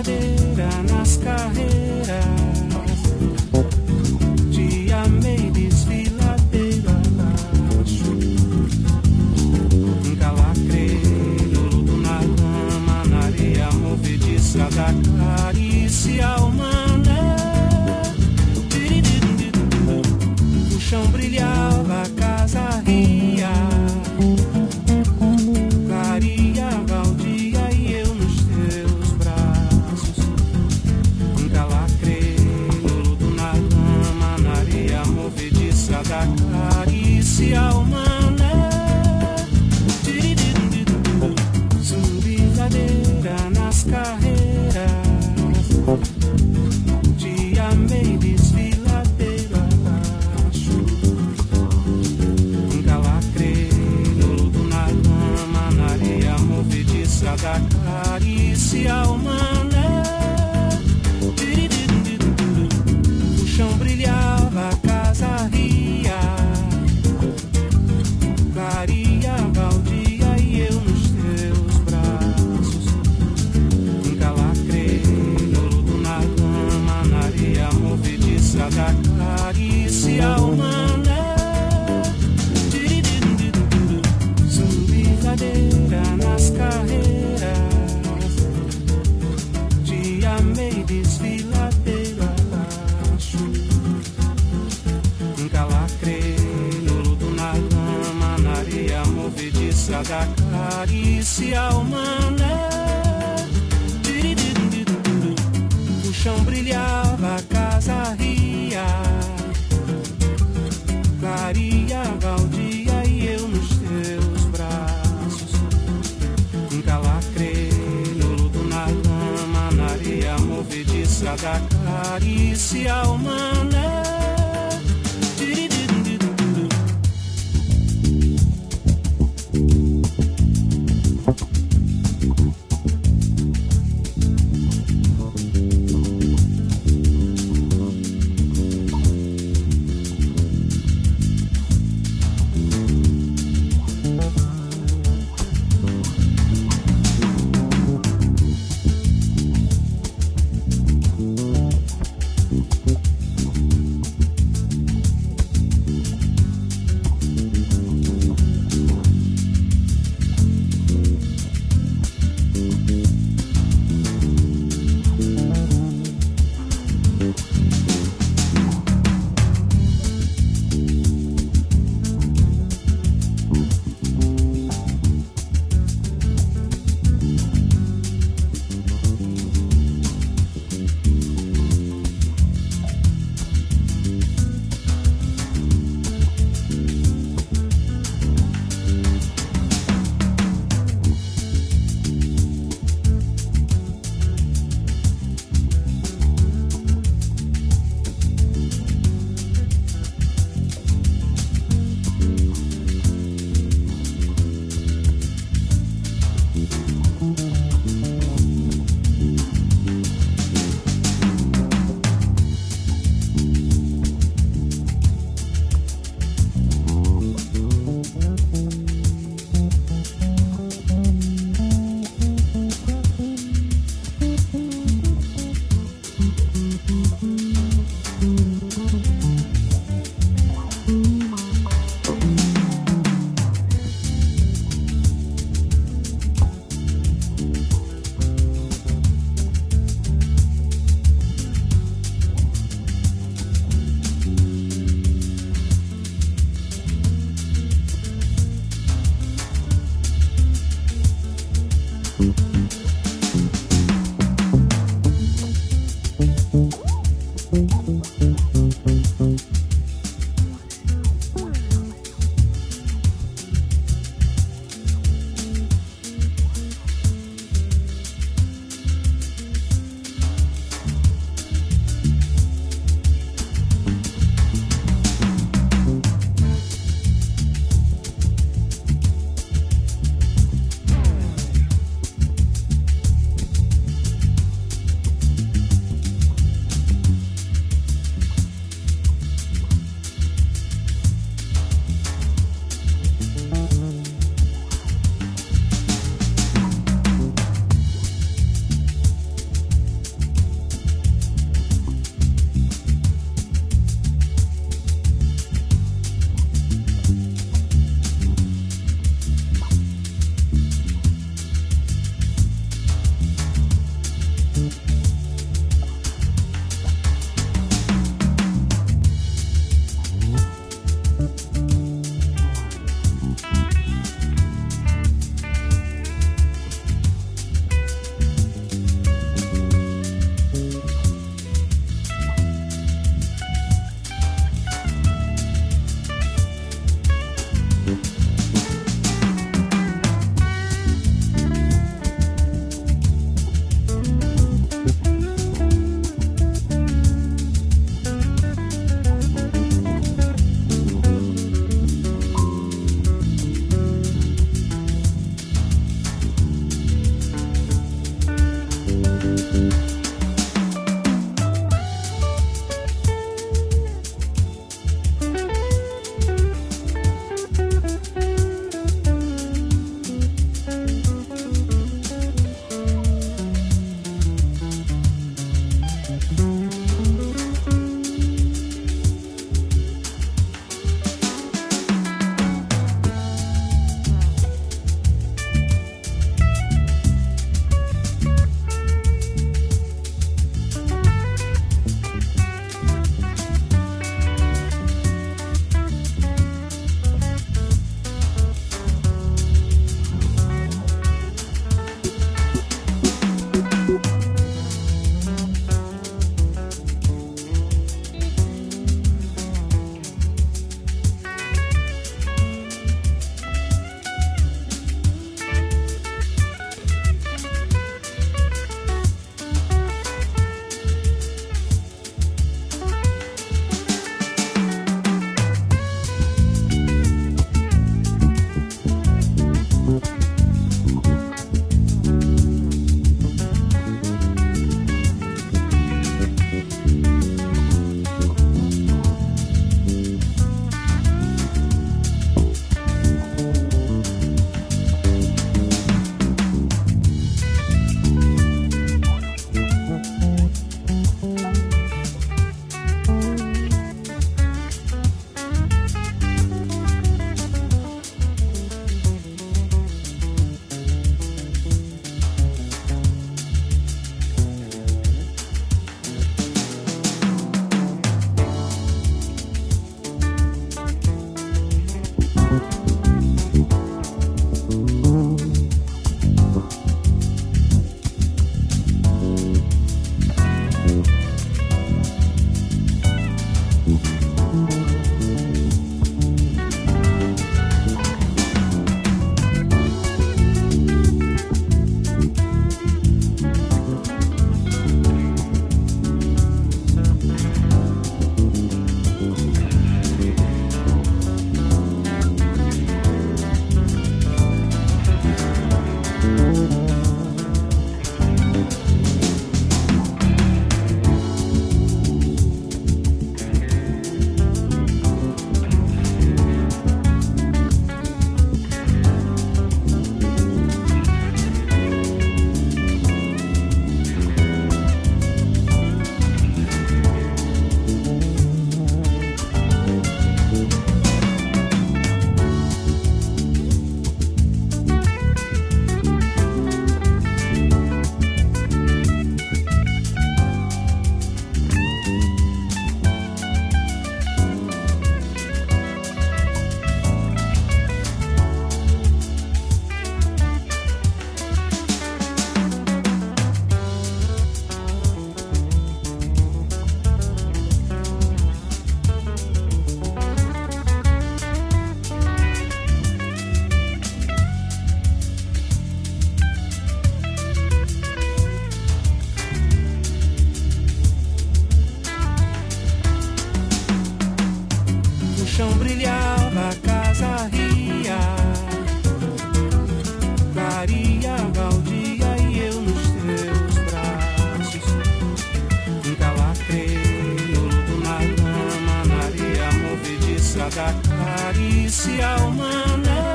brincadeira nas carreiras. Te amei desfiladeiro abaixo. Calacreiro, luto na lama, na areia movediça da carícia humana. O chão brilhava, a casa ria. Clareava o dia e eu nos teus braços. Calacreiro, luto na lama, na areia movediça da carícia humana. Brincadeira nas carreiras. Te amei desfiladeiro abaixo. Calacreiro, luto na lama, na areia movediça da carícia humana. O chão brilhava, a casa ria. Clareava o dia e eu nos teus braços. Calacreiro, luto na lama, na areia movediça da carícia humana. Brincadeira nas carreiras. Te amei desfiladeiro abaixo. Calacreiro, luto na lama, na areia movediça da carícia humana. O chão brilhava, a casa ria. Clareava o dia e eu nos teus braços. Calacreiro, luto na lama, na areia movediça da carícia humana. carícia humana.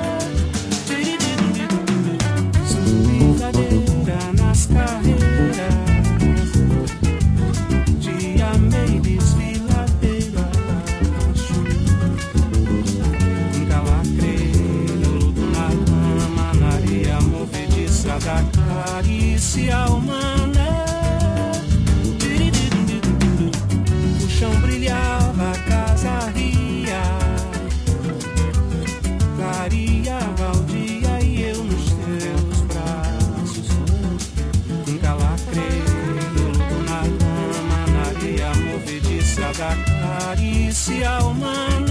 Subidadeira nas carreiras, te amei desfiladeira abaixo. Nunca lacrei, eu luto na lama, na areia movediça da carícia humana. O chão brilhava, a casa ria, clareava o dia e eu nos teus braços. Nunca lacrei, eu luto na lama, na areia movediça da carícia humana.